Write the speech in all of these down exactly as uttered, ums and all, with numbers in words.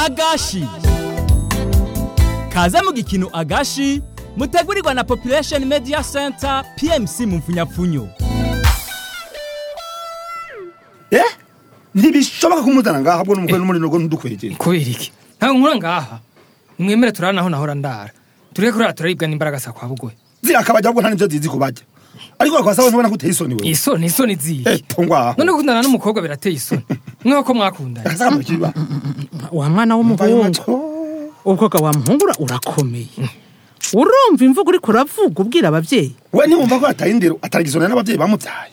agashi kaze mu gikino agashi mutegurirwa na Population Media Center P M C mu mfunyapfunyo. Eh? Ntibishoboka kumuzana ngaha bwo n'umukwe n'umuri no ndukwegeye. Kubera iki? Nta nkura ngaha. Mwemere turana aho nahora ndara. Tureke kurara turaribwa n'imbaraga sa kwa bugoye. Zira kabajya bwo nta nivyo zizi kubajya. Ariko kwa sawa ntubona guteye isoni wewe. Isoni isoni ziki. Eh pongwa. None gukundana n'umukobwa birateye isoni. Mwe ko mwakundana. Kasama kiba. Wa mwana w'umuhungu. Ubwo wa muhungura urakomeye. Urumva imvugo uri kuravuga ubwira abavyeyi. We ntimumva ko atayindero atarigizona n'abavyeyi bamuvyaye.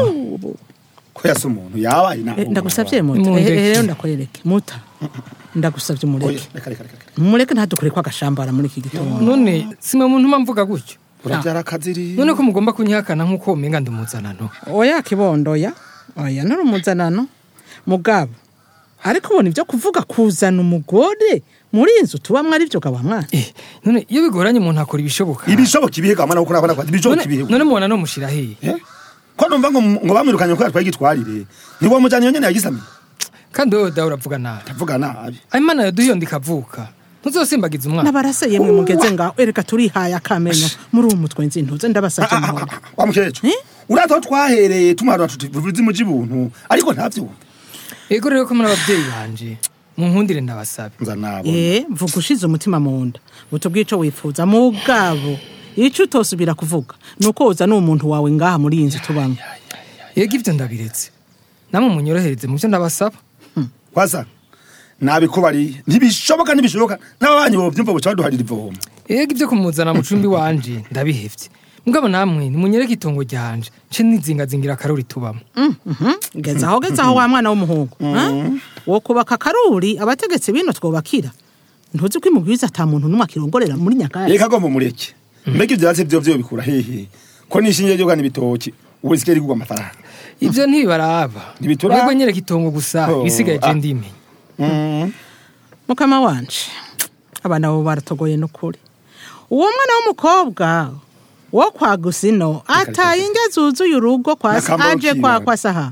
Ko yasa umuntu yabaye naho. Ndagusavye muta. Rero ndakwereke muta. Ndagusavye umureke. Mureke ntadukure kwa gashambara muri iki gitondo. None simwe muntu mamvuga gutyo. Urabyara kaziri. None ko mugomba kunyihakana nkuko umenga ndumuzanano. Oya kibondo ya. Oya narumuzanano. Mugabo. Ariko ubona ivyo kuvuga kuzana umugore muri inzu tubamwe ari byo gaba mwana. Eh none iyo bigoranye umuntu akora ibishoboka. Ibishoboka ibihe mwana uko nabana kwa ibishoboka ibihe. None mubona no mushira he. Eh? Ko numva ngo ngo bamwirukanye ko atwaye gitwarire. Ni wo mujanye nyene yagisami. Kandi wowe da uravuga nabi. Tavuga nabi. Imana yaduhiyondika avuka. Ntuzosimbagiza umwana. Nabarase yemwe mugeze ngaho ereka turi haya kamenyo muri uwo mutwe nzi ntuze ndabasabye mu. Wamukecu. Urato twahereye tumarwa tuvuze mu jibuntu ariko ntavyo. Ego rero ko muri abavyeyi banje mu nkundire ndabasabe. Nza nabo. Eh vuga ushize umutima mu nda. Utubwico wifuza mugabo. Ico utosubira kuvuga nuko uza n'umuntu wawe ngaha muri inzu tubamwe. Yego ivyo ndabiretse. Namwe munyorohereze mu byo ndabasaba. Kwasa. Nabikubari ntibishoboka ntibishoboka n'abanyu bo byumva buca duharira ivomo. Yego ivyo kumuzana mu cumbi wanje ndabihevye. Mugabo namwe ni munyereke itongo ryanje. Ce nizinga zingira karuri tubamo. Mhm. Geza aho geza aho wa mwana w'umuhungu. Ha? Wo kubaka karuri abategetse bino twobakira. Ntuzi ko imubwiza ata muntu numwe akirongorera muri nyakaya. Reka gombo mureke. Mbega ivyatsi byo byo bikura hehe. Ko nishinje ryo gana ibitoki. Ubusikeri kugwa amafaranga. Ivyo ntibibaraba. Yego nyereke itongo gusa bisigaye je ndime. Mhm. Mukama wanje. Abana bo baratogoye no kuri. Uwo mwana w'umukobwa wo kwa Gusino ataye ingezuzu y'urugo kwa aje kwa kwa saha.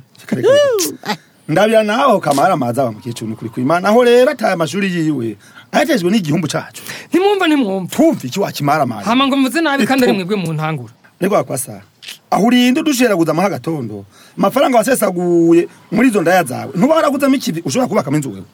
Ndabira naho kamara maza bamukecuru kuri kwimana aho rero ataye amashuri yiwe ayatejwe n'igihumbu cacu. Ntimwumva ntimwumva. Twumva iki wakimara maza. Hama ngo muze nabi kandi ari mwebwe mu ntangura. Rego akwasa. Aho urinde dushera guza amaha gatondo. Amafaranga wasesaguye muri zo ndaya zawe. Ntubaraguza mikivi ushobora kubaka menzu wewe.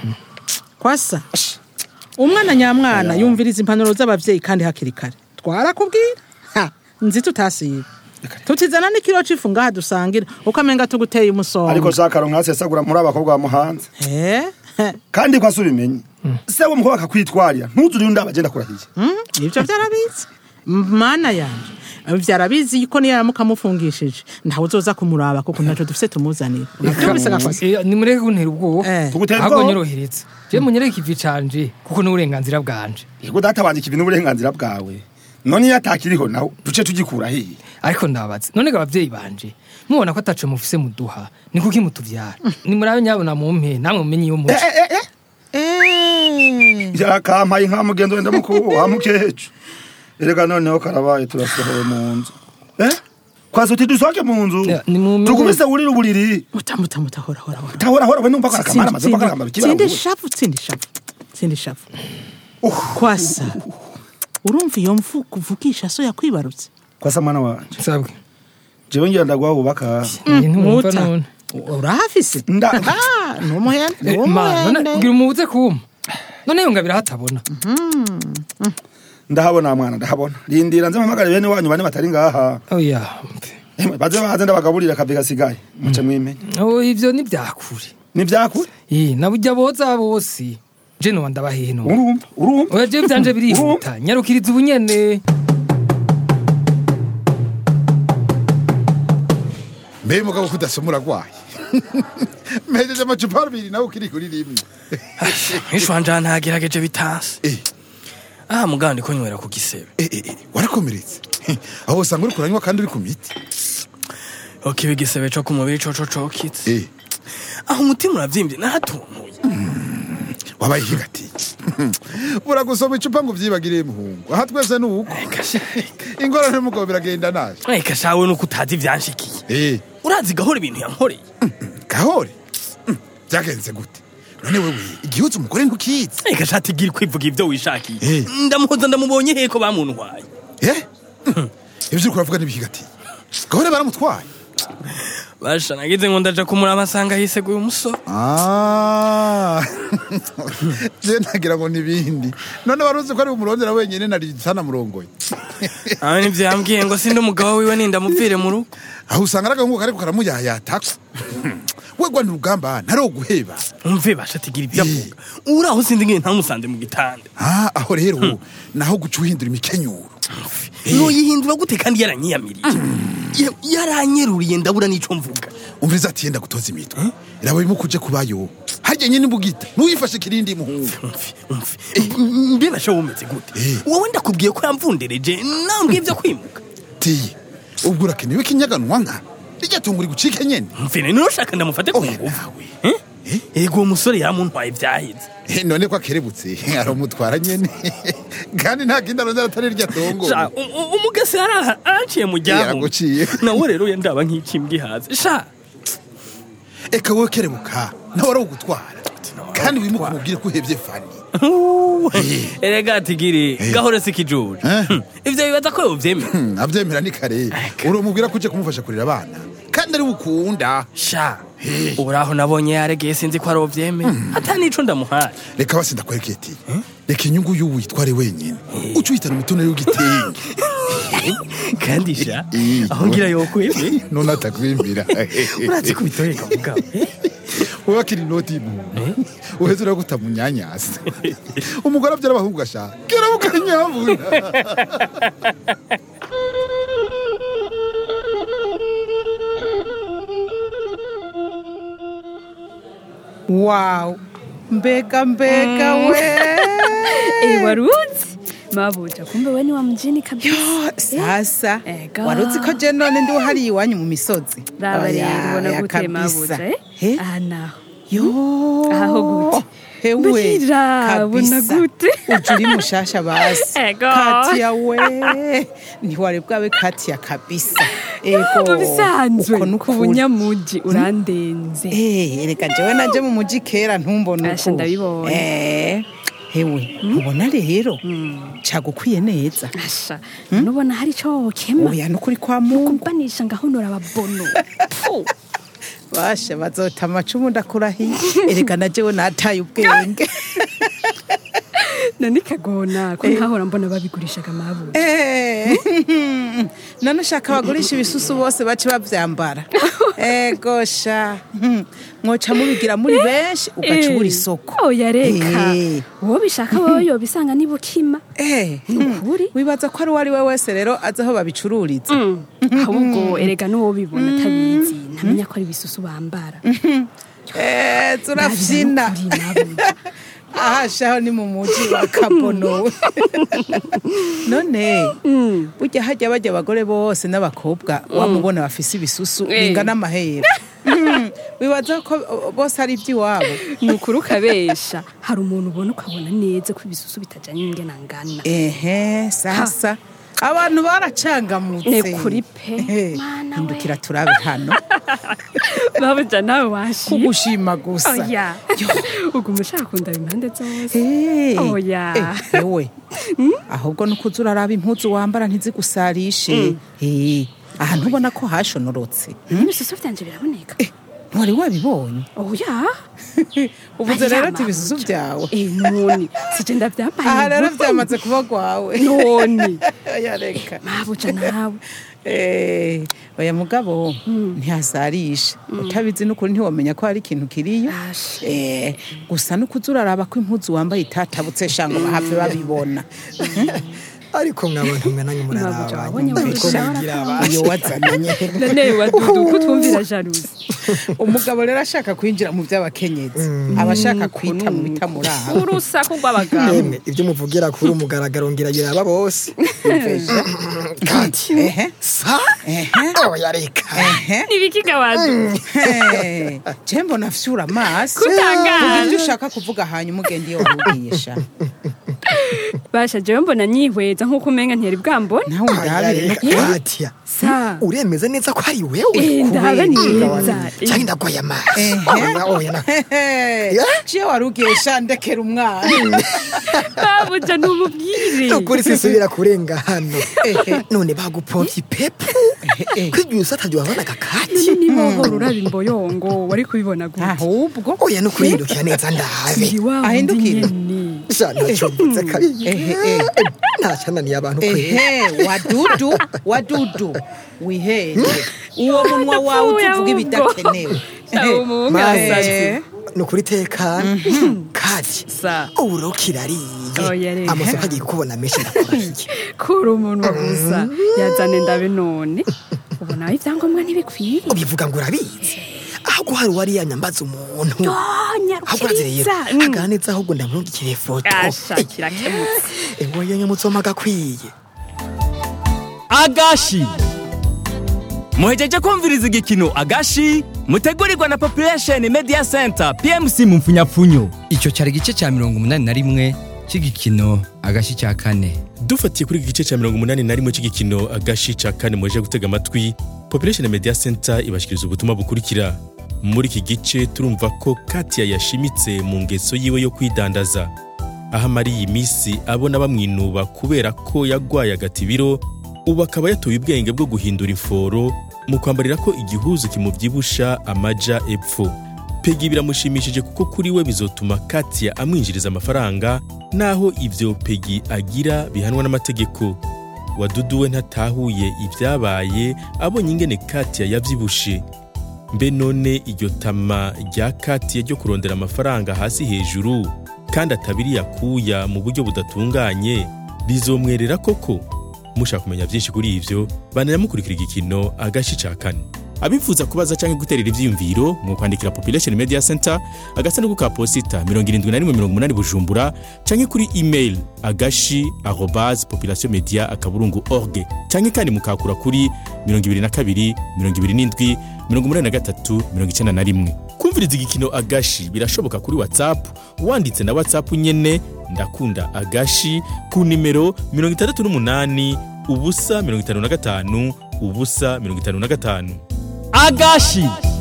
Kwasa. Umwana nyamwana yumviriza impanuro z'abavyeyi kandi hakiri kare. Twarakubwira. Ha, nzi tutasiba. Tutizana n'ikiro cifu ngaha dusangira ukamenga tuguteye umusonga. Ariko shakaro nkasesagura muri abakobwa bamuhanze. Eh? Kandi kwasubimenye. Se wo mukobwa akakwitwarira ntuzuri unda abagenda kurahiye. Mhm. Ivyo byarabizi. Mana yanje. Vyarabizi yuko niyo yamukamufungishije. Ntawe uzoza kumuraba kuko ntaco dufise tumuzanira. Uravyumvise gakoze. Ni mureke kuntera ubwo. Tugutera ubwo. Ahubwo nyoroheretse. Je munyereke ivi canje kuko n'uburenganzira bwanje. Yego data banje kivi n'uburenganzira bwawe. None yatakiriho naho duce tugikura hehe. Ariko ndabaza none gabavyeyi banje mubona ko atace mufise muduha ni kuki mutuvyara ni murabe nyabona mumpe namwe mumenye iyo muco eh eh eh ya kampaye nka mugendo wenda muko wamukecu erega noneho karabaye turasohoye mu nzu eh kwazo tidusoke mu nzu tukubise uri ruburiri mutamuta mutahora hora hora tahora hora we numva ko akamara amaze ko akamara kibara sindi shafu sindi shafu sindi shafu kwasa urumva iyo mfu kuvukisha so yakwibarutse kwasa mwana wanje sabwe jewe ngira ndagwa ubaka ntumva none urahafise nda numuhende none kugira umubuze kuma none yongabira hatabona ndahabona mwana ndahabona rindira nze mpamagare bene wanyu bane batari ngaha oya baze baze ndabagaburira kaviga sigaye muce mwimenye oh ivyo ni byakuri ni byakuri eh nabujya boza bose je no ndabahehe no urumva urumva oya je byanje birihuta nyarukiriza ubunyene Mbe mugabo kudasomura gwaye. Mejeje amacupa abiri nawe kiri kuri rimwe. Ishwanja ntagerageje bitanse. Eh. Ah mugandi ko nywera ku gisebe. Eh eh warakomeretse. Aho sanga uri kuranywa kandi uri ku miti. Okay bigisebe cyo ku mubiri cyo cyo cokitse. Eh. Aho umutima uravyimbye nahatuntuye. Wabaye higati. Buragusoma icupa ngo vyibagire muhungu. Aha twese nuko. Ingorane mugabo biragenda naje. Eka shawe nuko utazi vyanshikiye. Eh. Urazi gahora ibintu yankoreye. Gahore. Byagenze gute? none wewe igihuza umugore ntukizi Eka shatigira kwivuga ivyo wishakiye ndamuhoza ndamubonye heko bamuntwaye eh ivyo uriko uravuga n'ibihigati gahore baramutwaye basha nagize ngo ndaja kumuraba asanga yiseguye umusoro ah je nagira ngo nibindi none waruzi ko ari umurondera wenyene nari sana murongoye aho nivyo yambwiye ngo sindi umugabo wiwe ninda mupfire mu rugo aho usanga aragahungu kariko karamuyayatako wegwa n'urugamba ntaro guheba umve basha tigira ivyo avuga uraho sindi ngiye ntamusanze mu gitanda ah aho rero naho guca uhindura imikenyuro no yihindura gute kandi yaranyiyamiriye yaranyeruriye ndabura nico mvuga umviza ati yenda gutoza imitwe irawe mukuje kubayo harya nyine mbugita nuyifashe kirindi muhungu mbe basha wumeze gute wowe ndakubwiye ko yamvundereje nambwiye ivyo kwimuka ti ubwo urakenewe kinyaganwa nka rijya tunguri gucike nyene mfine nushaka ndamufate ku ngufu eh ego umusore yamuntwaye vyahize none ko akerebutse aromutwara nyene kandi nta kindi arondera atari rya tongo sha umugase araha aciye mu jyaho yaraguciye nawe rero yandaba nk'ikimbwi haze sha eka wowe kerebuka nawe arogutwara kandi wimuka mubwire ko uhevye fani erega tigiri gahore sikijuje ivyo bibaza ko yovyemera avyemera ni kare uromubwira ko uje kumufasha kurira abana kandi ari ukunda sha uraho nabonye yaregeye sinzi ko arovyemera atani ico ndamuhaye reka basinda kwereketi reka inyungu y'ubu yitware wenyine uca uhitana umutonere w'igitenge kandi sha aho ngira yokwemye none atakwimbira urazi kubitoreka mugabo wakiri noti mu uheze ura gutamunyanyasa umugore avyara abahungu gashaka kera bukanyabuna wow mbega mbega we eh waruzi mabuja kumbe we ni wa mjini kabisa sasa waruzi ko je none ndi hari iwanyu mu misozi raba rero ubona gute mabuja eh aha naho yo aho gute hewe kabisa gute ujuri mushasha basi Katia we ni wale bwawe Katia kabisa ego bisanzwe ku bunyamuji urandenze eh reka jewe naje mu muji kera ntumbona uko ndabibona eh hewe ubona rero cagukwiye neza asha nubona hari cyo kema oya nukuri kwa Mungu kumbanisha ngahonora ababono basha bazota amacumu ndakurahiye ereka najewe nataye ubwenge nani kagona ko ntahora mbona babigurishaga mabu eh nana shaka bagurisha ibisusu bose baci bavyambara ego sha mwoca mubigira muri benshi ugacubura isoko oya reka wo bishaka wowe yo bisanga nibukima eh ukuri wibaza ko ari wari we wese rero azaho babicururiza ahubwo erega no bibona tabizi ntamenya ko ari ibisusu bambara eh turafyina aha shaho ni mu muji wa Kabono none burya hajya bajya abagore bose n'abakobwa wamubona bafise ibisusu bingana amahera wibaza ko bose ari iby'iwabo nukuri ukabesha hari umuntu ubona ukabona neza ko ibisusu bitajanye ingena ngana ehe sasa abantu baracangamutse ne kuri pe mana ndukira turabe hano babuja nawe washi kugushima gusa oya ugumushaka kunda impande zose oya yewe ahubwo nukuzura araba impuzu wambara ntizigusarishe eh ahantu ubona ko hashonorotse ibisusu byanje biraboneka wari wabibonye oya uvuze rero ati ibisusu byawe eh none sije ndavyambaye aha rero byamaze kuba gwawe none oya reka mabuja nawe eh oya mugabo ntihasarisha utabizi n'ukuri ntiwamenya ko hari ikintu kiriyo eh gusa n'ukuzura araba ko impuzu wambaye itatabutse shango bahave babibona ariko mwabantu mwenanye muraraba iyo wazamenye none wadudu kutumvira jalousie umugabo rero ashaka kwinjira mu by'abakenyezi abashaka kwita mu bitamuraha urusaku rw'abagabo ibyo muvugira kuri umugaragaro ngiragira aba bose kati ehe sa ehe oya reka ehe nibikiga wadu jembo nafyura amaso kutangaje ibyo ushaka kuvuga hanyuma ugende iyo warubiyesha basha jewe mbona nyihweza nkuko umenga ntiyari bwambona nawe ndabire Katia sa uremeza neza ko ari wewe Eh, ndaba neza cyangwa ndagoye amazi oya oya na ciye warugesha ndekera umwana babuja n'ububwire ukuri sisubira kurenga hano none bagupomvye ipepu kwigiye usataje wabona kakati none nibohora uraba imboyongo wari kubibona gute ahubwo oya no kwindukira neza ndabe ahindukire shana cyumbuze kabiri ntacananiye abantu kwe ehe wadudu wadudu wihende uwo munwa wawe utuvuga ibidakenewe maze nukuri tekana kati sa urokirariye amasoko agiye kubona menshi ndakurahiye kuri umuntu gusa yazane ndabe none ubona ivyangombwa ntibikwiye ubivuga ngo urabizi ahubwo hari wari yanyambaza umuntu nyarukiriza aganitse ahubwo ndamurungikire foto ashakira kemutse ewe yanyamutse magakwiye agashi muhejeje kumviriza igikino agashi mutegurirwa na Population Media Center P M C mu mfunyapfunyo. Icyo cyari igice cya mirongo umunani na rimwe cy'igikino agashi cya kane. Dufatiye kuri igice cya mirongo umunani na rimwe cy'igikino agashi cya kane muje gutega amatwi, Population Media Center ibashikiriza ubutumwa bukurikira. Muri iki gice turumva ko Katia yashimitse mu ngeso yiwe yo kwidandaza. Aha mari iyi misi abona bamwinuba kubera ko yagwaye agatibiro, ubu akaba yatoye ubwenge bwo guhindura iforo mu kwambarira ko igihuzu kimuvyibusha amaja epfo. Pegi biramushimishije kuko kuri we bizotuma Katia amwinjiriza amafaranga, naho ivyo Pegi agira bihanwa n'amategeko. Wadudu we ntatahuye ibyabaye abonye ingene Katia yavyibushe. Mbe none iryo tama rya Katia ryo kurondera amafaranga hasi hejuru kandi atabiri yakuya mu buryo budatunganye bizomwerera koko? Mushaka kumenya byinshi kuri ivyo banayamukurikira igikino agashi ca kane. Abifuza kubaza canke guterera ivyiyumviro mu kwandikira Population Media Center agasanduku ka posita mirongo irindwi na rimwe mirongo umunani Bujumbura canke kuri email agashi arobase population media akaburungu org canke kandi mukakura kuri mirongo ibiri na kabiri mirongo ibiri n'indwi mirongo umunani na gatatu mirongo icenda na rimwe. Kumviriza igikino agashi birashoboka kuri WhatsApp, wanditse na WhatsApp nyene ndakunda agashi ku nimero mirongo itandatu n'umunani ubusa mirongo itanu na gatanu ubusa mirongo itanu na gatanu. Agashi